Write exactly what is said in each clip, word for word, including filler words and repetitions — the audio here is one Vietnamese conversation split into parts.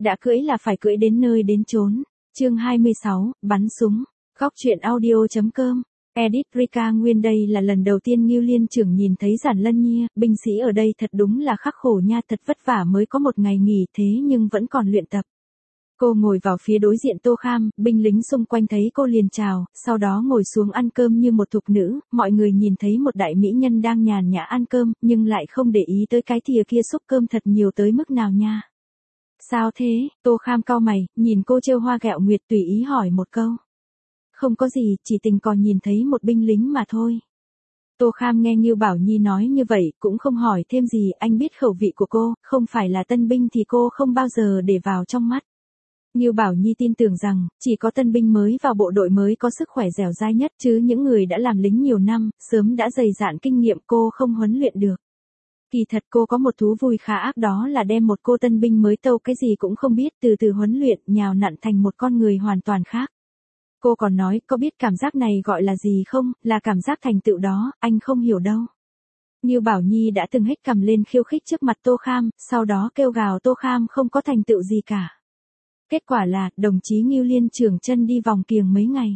đã cưỡi là phải cưỡi đến nơi đến chốn. Chương hai mươi sáu, bắn súng. Góc truyện audio.com. Edit Rika Nguyên. Đây là lần đầu tiên Ngưu Liên trưởng nhìn thấy Giản Lân Nhi, binh sĩ ở đây thật đúng là khắc khổ nha, thật vất vả mới có một ngày nghỉ thế nhưng vẫn còn luyện tập. Cô ngồi vào phía đối diện Tô Kham, binh lính xung quanh thấy cô liền chào, sau đó ngồi xuống ăn cơm như một thục nữ, mọi người nhìn thấy một đại mỹ nhân đang nhàn nhã ăn cơm, nhưng lại không để ý tới cái thìa kia xúc cơm thật nhiều tới mức nào nha. Sao thế? Tô Kham cau mày, nhìn cô trêu hoa ghẹo nguyệt tùy ý hỏi một câu. Không có gì, chỉ tình cờ nhìn thấy một binh lính mà thôi. Tô Kham nghe Ngưu Bảo Nhi nói như vậy, cũng không hỏi thêm gì, anh biết khẩu vị của cô, không phải là tân binh thì cô không bao giờ để vào trong mắt. Ngưu Bảo Nhi tin tưởng rằng, chỉ có tân binh mới vào bộ đội mới có sức khỏe dẻo dai nhất, chứ những người đã làm lính nhiều năm, sớm đã dày dạn kinh nghiệm cô không huấn luyện được. Kỳ thật cô có một thú vui khá ác, đó là đem một cô tân binh mới tâu cái gì cũng không biết từ từ huấn luyện, nhào nặn thành một con người hoàn toàn khác. Cô còn nói, có biết cảm giác này gọi là gì không, là cảm giác thành tựu đó, anh không hiểu đâu. Ngưu Bảo Nhi đã từng hét cằm lên khiêu khích trước mặt Tô Kham, sau đó kêu gào Tô Kham không có thành tựu gì cả. Kết quả là, đồng chí Ngưu Liên trưởng chân đi vòng kiềng mấy ngày.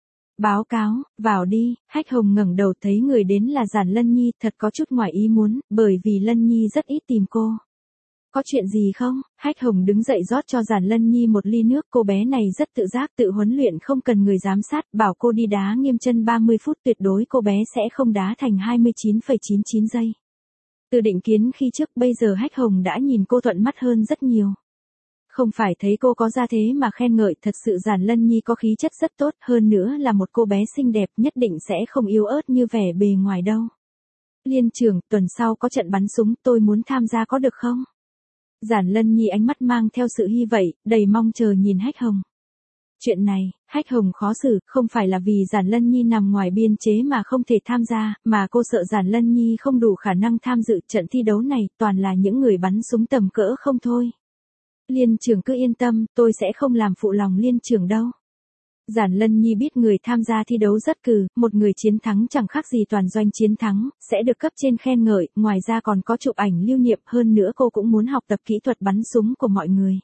Báo cáo, vào đi. Hách Hồng ngẩng đầu thấy người đến là Giản Lân Nhi, thật có chút ngoài ý muốn, bởi vì Lân Nhi rất ít tìm cô. Có chuyện gì không? Hách Hồng đứng dậy rót cho Giản Lân Nhi một ly nước, cô bé này rất tự giác, tự huấn luyện, không cần người giám sát, bảo cô đi đá nghiêm chân ba mươi phút tuyệt đối cô bé sẽ không đá thành hai mươi chín phẩy chín chín giây. Từ định kiến khi trước, bây giờ Hách Hồng đã nhìn cô thuận mắt hơn rất nhiều. Không phải thấy cô có ra thế mà khen ngợi, thật sự Giản Lân Nhi có khí chất rất tốt, hơn nữa là một cô bé xinh đẹp, nhất định sẽ không yếu ớt như vẻ bề ngoài đâu. Liên trưởng, tuần sau có trận bắn súng, tôi muốn tham gia có được không? Giản Lân Nhi ánh mắt mang theo sự hy vọng, đầy mong chờ nhìn Hách Hồng. Chuyện này, Hách Hồng khó xử, không phải là vì Giản Lân Nhi nằm ngoài biên chế mà không thể tham gia, mà cô sợ Giản Lân Nhi không đủ khả năng tham dự trận thi đấu này, toàn là những người bắn súng tầm cỡ không thôi. Liên trưởng cứ yên tâm, tôi sẽ không làm phụ lòng liên trưởng đâu. Giản Lân Nhi biết người tham gia thi đấu rất cừ, một người chiến thắng chẳng khác gì toàn doanh chiến thắng, sẽ được cấp trên khen ngợi, ngoài ra còn có chụp ảnh lưu niệm, hơn nữa cô cũng muốn học tập kỹ thuật bắn súng của mọi người.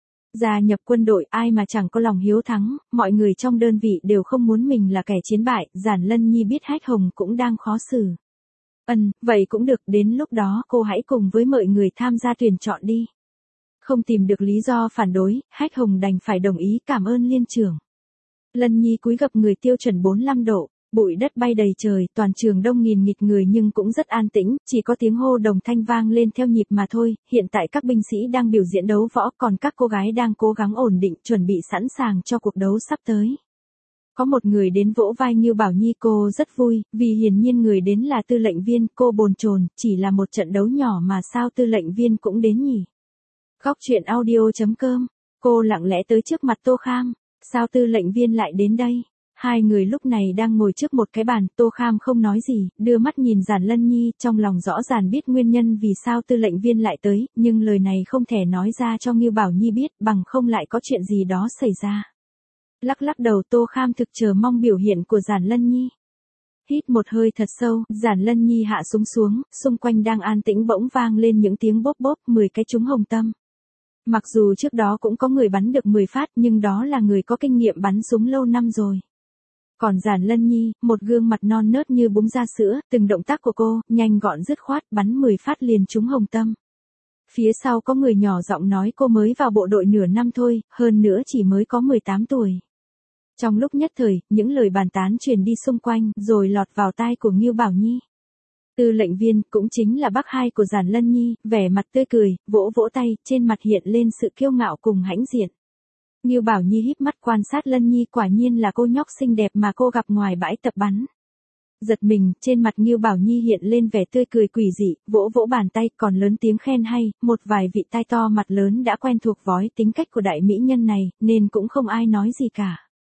Gia nhập quân đội, ai mà chẳng có lòng hiếu thắng, mọi người trong đơn vị đều không muốn mình là kẻ chiến bại, Giản Lân Nhi biết Hách Hồng cũng đang khó xử. Ừm, vậy cũng được, đến lúc đó cô hãy cùng với mọi người tham gia tuyển chọn đi. Không tìm được lý do phản đối, Hách Hồng đành phải đồng ý, cảm ơn liên trưởng. Lân Nhi cúi gập người, tiêu chuẩn bốn mươi lăm độ, bụi đất bay đầy trời, toàn trường đông nghìn nghịt người nhưng cũng rất an tĩnh, chỉ có tiếng hô đồng thanh vang lên theo nhịp mà thôi. Hiện tại các binh sĩ đang biểu diễn đấu võ, còn các cô gái đang cố gắng ổn định, chuẩn bị sẵn sàng cho cuộc đấu sắp tới. Có một người đến vỗ vai Ngưu Bảo Nhi, cô rất vui, vì hiển nhiên người đến là tư lệnh viên, cô bồn chồn, chỉ là một trận đấu nhỏ mà sao tư lệnh viên cũng đến nhỉ. Góc truyện audio.com. Cô lặng lẽ tới trước mặt Tô Kham. Sao tư lệnh viên lại đến đây? Hai người lúc này đang ngồi trước một cái bàn, Tô Kham không nói gì, đưa mắt nhìn Giản Lân Nhi, trong lòng rõ ràng biết nguyên nhân vì sao tư lệnh viên lại tới, nhưng lời này không thể nói ra cho Ngưu Bảo Nhi biết, bằng không lại có chuyện gì đó xảy ra. Lắc lắc đầu, Tô Kham thực chờ mong biểu hiện của Giản Lân Nhi. Hít một hơi thật sâu, Giản Lân Nhi hạ súng xuống, xung quanh đang an tĩnh bỗng vang lên những tiếng bốp bốp, mười cái trúng hồng tâm. Mặc dù trước đó cũng có người bắn được mười phát, nhưng đó là người có kinh nghiệm bắn súng lâu năm rồi. Còn Giản Lân Nhi, một gương mặt non nớt như búng ra sữa, từng động tác của cô, nhanh gọn dứt khoát, bắn mười phát liền trúng hồng tâm. Phía sau có người nhỏ giọng nói cô mới vào bộ đội nửa năm thôi, hơn nữa chỉ mới có mười tám tuổi. Trong lúc nhất thời, những lời bàn tán truyền đi xung quanh, rồi lọt vào tai của Ngưu Bảo Nhi. Tư lệnh viên, cũng chính là bác hai của Giản Lân Nhi, vẻ mặt tươi cười, vỗ vỗ tay, trên mặt hiện lên sự kiêu ngạo cùng hãnh diện. Ngưu Bảo Nhi híp mắt quan sát Lân Nhi, quả nhiên là cô nhóc xinh đẹp mà cô gặp ngoài bãi tập bắn. Giật mình, trên mặt Ngưu Bảo Nhi hiện lên vẻ tươi cười quỷ dị, vỗ vỗ bàn tay, còn lớn tiếng khen hay, một vài vị tai to mặt lớn đã quen thuộc vói tính cách của đại mỹ nhân này, nên cũng không ai nói gì cả.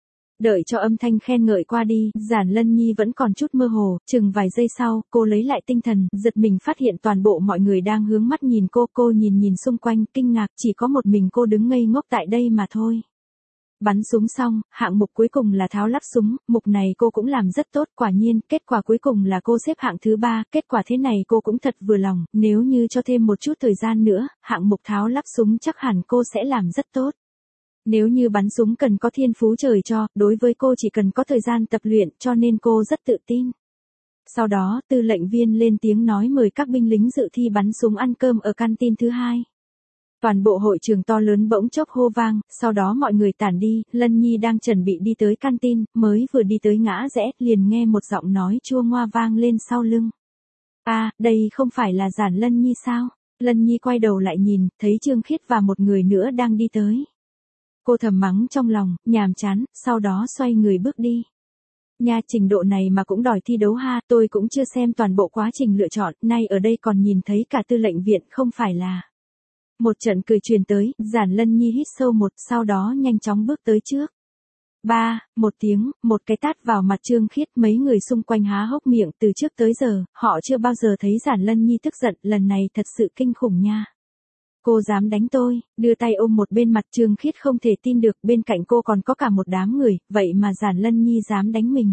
Đợi cho âm thanh khen ngợi qua đi, Giản Lân Nhi vẫn còn chút mơ hồ, chừng vài giây sau, cô lấy lại tinh thần, giật mình phát hiện toàn bộ mọi người đang hướng mắt nhìn cô, cô nhìn nhìn xung quanh, kinh ngạc, chỉ có một mình cô đứng ngây ngốc tại đây mà thôi. Bắn súng xong, hạng mục cuối cùng là tháo lắp súng, mục này cô cũng làm rất tốt, quả nhiên, kết quả cuối cùng là cô xếp hạng thứ ba, kết quả thế này cô cũng thật vừa lòng, nếu như cho thêm một chút thời gian nữa, hạng mục tháo lắp súng chắc hẳn cô sẽ làm rất tốt. Nếu như bắn súng cần có thiên phú trời cho, đối với cô chỉ cần có thời gian tập luyện, cho nên cô rất tự tin. Sau đó, tư lệnh viên lên tiếng nói mời các binh lính dự thi bắn súng ăn cơm ở canteen thứ hai. Toàn bộ hội trường to lớn bỗng chốc hô vang, sau đó mọi người tản đi, Lân Nhi đang chuẩn bị đi tới canteen, mới vừa đi tới ngã rẽ, liền nghe một giọng nói chua ngoa vang lên sau lưng. À, đây không phải là Giản Lân Nhi sao? Lân Nhi quay đầu lại nhìn, thấy Trương Khiết và một người nữa đang đi tới. Cô thầm mắng trong lòng, nhàm chán, sau đó xoay người bước đi. Nha, trình độ này mà cũng đòi thi đấu ha, tôi cũng chưa xem toàn bộ quá trình lựa chọn, nay ở đây còn nhìn thấy cả tư lệnh viện, không phải là. Một trận cười truyền tới, Giản Lân Nhi hít sâu một, sau đó nhanh chóng bước tới trước. Ba, một tiếng, một cái tát vào mặt Trương Khiết, mấy người xung quanh há hốc miệng, từ trước tới giờ, họ chưa bao giờ thấy Giản Lân Nhi tức giận, lần này thật sự kinh khủng nha. Cô dám đánh tôi, đưa tay ôm một bên mặt Trương Khiết không thể tin được, bên cạnh cô còn có cả một đám người, vậy mà Giản Lân Nhi dám đánh mình.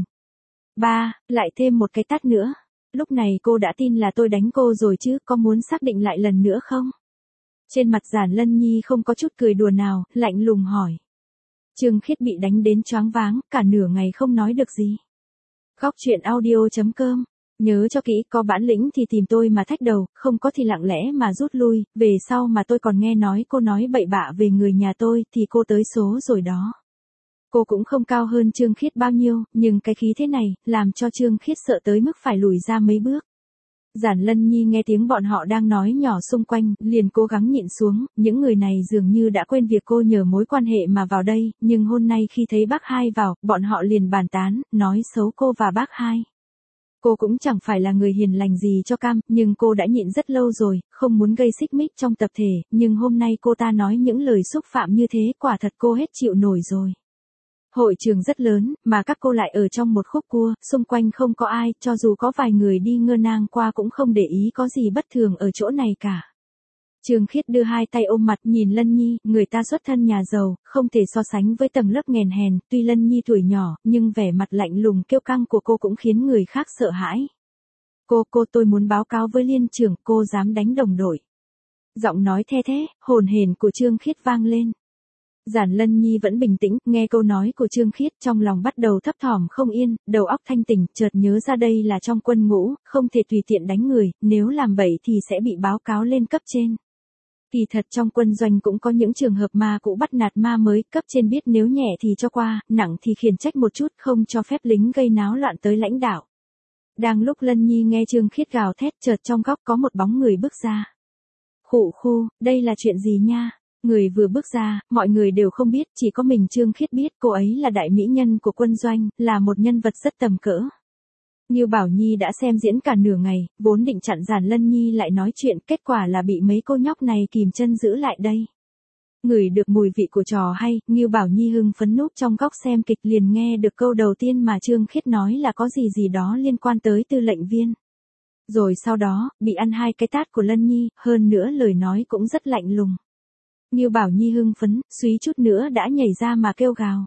Ba, lại thêm một cái tát nữa. Lúc này cô đã tin là tôi đánh cô rồi chứ, có muốn xác định lại lần nữa không? Trên mặt Giản Lân Nhi không có chút cười đùa nào, lạnh lùng hỏi. Trương Khiết bị đánh đến choáng váng, cả nửa ngày không nói được gì. Góc truyện audio chấm com. Nhớ cho kỹ, có bản lĩnh thì tìm tôi mà thách đầu, không có thì lặng lẽ mà rút lui, về sau mà tôi còn nghe nói cô nói bậy bạ về người nhà tôi thì cô tới số rồi đó. Cô cũng không cao hơn Trương Khiết bao nhiêu, nhưng cái khí thế này, làm cho Trương Khiết sợ tới mức phải lùi ra mấy bước. Giản Lân Nhi nghe tiếng bọn họ đang nói nhỏ xung quanh, liền cố gắng nhịn xuống, những người này dường như đã quên việc cô nhờ mối quan hệ mà vào đây, nhưng hôm nay khi thấy bác hai vào, bọn họ liền bàn tán, nói xấu cô và bác hai. Cô cũng chẳng phải là người hiền lành gì cho cam, nhưng cô đã nhịn rất lâu rồi, không muốn gây xích mích trong tập thể, nhưng hôm nay cô ta nói những lời xúc phạm như thế, quả thật cô hết chịu nổi rồi. Hội trường rất lớn, mà các cô lại ở trong một khúc cua, xung quanh không có ai, cho dù có vài người đi ngơ ngang qua cũng không để ý có gì bất thường ở chỗ này cả. Trương Khiết đưa hai tay ôm mặt nhìn Lân Nhi, người ta xuất thân nhà giàu, không thể so sánh với tầng lớp nghèn hèn, tuy Lân Nhi tuổi nhỏ, nhưng vẻ mặt lạnh lùng kiêu căng của cô cũng khiến người khác sợ hãi. Cô, cô tôi muốn báo cáo với liên trưởng, cô dám đánh đồng đội. Giọng nói the thế, hồn hển của Trương Khiết vang lên. Giản Lân Nhi vẫn bình tĩnh, nghe câu nói của Trương Khiết trong lòng bắt đầu thấp thỏm không yên, đầu óc thanh tỉnh, chợt nhớ ra đây là trong quân ngũ, không thể tùy tiện đánh người, nếu làm bậy thì sẽ bị báo cáo lên cấp trên. Kỳ thật trong quân doanh cũng có những trường hợp ma cũ bắt nạt ma mới, cấp trên biết nếu nhẹ thì cho qua, nặng thì khiển trách một chút, không cho phép lính gây náo loạn tới lãnh đạo. Đang lúc Lân Nhi nghe Trương Khiết gào thét, chợt trong góc có một bóng người bước ra. Khụ khu, đây là chuyện gì nha? Người vừa bước ra, mọi người đều không biết, chỉ có mình Trương Khiết biết, cô ấy là đại mỹ nhân của quân doanh, là một nhân vật rất tầm cỡ. Ngưu Bảo Nhi đã xem diễn cả nửa ngày, vốn định chặn Giản Lân Nhi lại nói chuyện, kết quả là bị mấy cô nhóc này kìm chân giữ lại đây. Ngửi được mùi vị của trò hay, Ngưu Bảo Nhi hưng phấn núp trong góc xem kịch, liền nghe được câu đầu tiên mà Trương Khiết nói là có gì gì đó liên quan tới tư lệnh viên. Rồi sau đó, bị ăn hai cái tát của Lân Nhi, hơn nữa lời nói cũng rất lạnh lùng. Ngưu Bảo Nhi hưng phấn, suýt chút nữa đã nhảy ra mà kêu gào.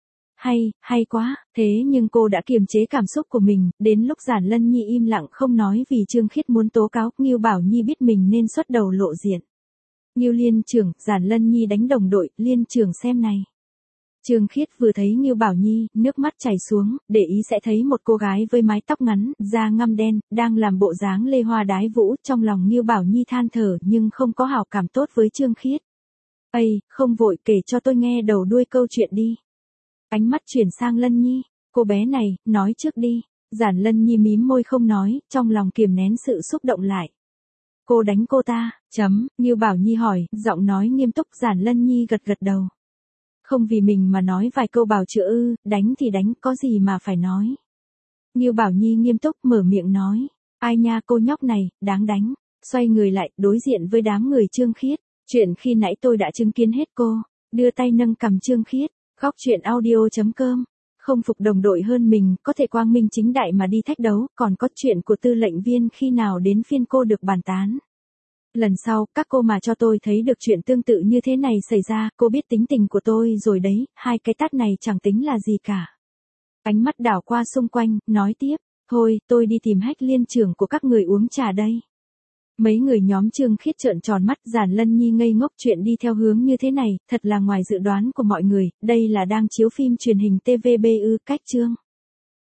Hay, hay quá, thế nhưng cô đã kiềm chế cảm xúc của mình, đến lúc Giản Lân Nhi im lặng không nói vì Trương Khiết muốn tố cáo, Ngưu Bảo Nhi biết mình nên xuất đầu lộ diện. Ngưu liên trưởng, Giản Lân Nhi đánh đồng đội, liên trưởng xem này. Trương Khiết vừa thấy Ngưu Bảo Nhi, nước mắt chảy xuống, để ý sẽ thấy một cô gái với mái tóc ngắn, da ngăm đen, đang làm bộ dáng lê hoa đái vũ, trong lòng Ngưu Bảo Nhi than thở nhưng không có hảo cảm tốt với Trương Khiết. Ây, không vội, kể cho tôi nghe đầu đuôi câu chuyện đi. Ánh mắt chuyển sang Lân Nhi, cô bé này, nói trước đi. Giản Lân Nhi mím môi không nói, trong lòng kiềm nén sự xúc động lại. Cô đánh cô ta, chấm, Ngưu Bảo Nhi hỏi, giọng nói nghiêm túc. Giản Lân Nhi gật gật đầu. Không vì mình mà nói vài câu bào chữa ư, đánh thì đánh, có gì mà phải nói. Ngưu Bảo Nhi nghiêm túc mở miệng nói, ai nha cô nhóc này, đáng đánh. Xoay người lại, đối diện với đám người Trương Khiết. Chuyện khi nãy tôi đã chứng kiến hết cô, đưa tay nâng cằm Trương Khiết. Góc truyện audio chấm com. Không phục đồng đội hơn mình, có thể quang minh chính đại mà đi thách đấu, còn có chuyện của tư lệnh viên khi nào đến phiên cô được bàn tán. Lần sau, các cô mà cho tôi thấy được chuyện tương tự như thế này xảy ra, cô biết tính tình của tôi rồi đấy, hai cái tát này chẳng tính là gì cả. Ánh mắt đảo qua xung quanh, nói tiếp, thôi, tôi đi tìm Hách Liên trưởng của các người uống trà đây. Mấy người nhóm Trương Khiết trợn tròn mắt, Giản Lân Nhi ngây ngốc, chuyện đi theo hướng như thế này, thật là ngoài dự đoán của mọi người, đây là đang chiếu phim truyền hình tê vê bê ư, cách chương.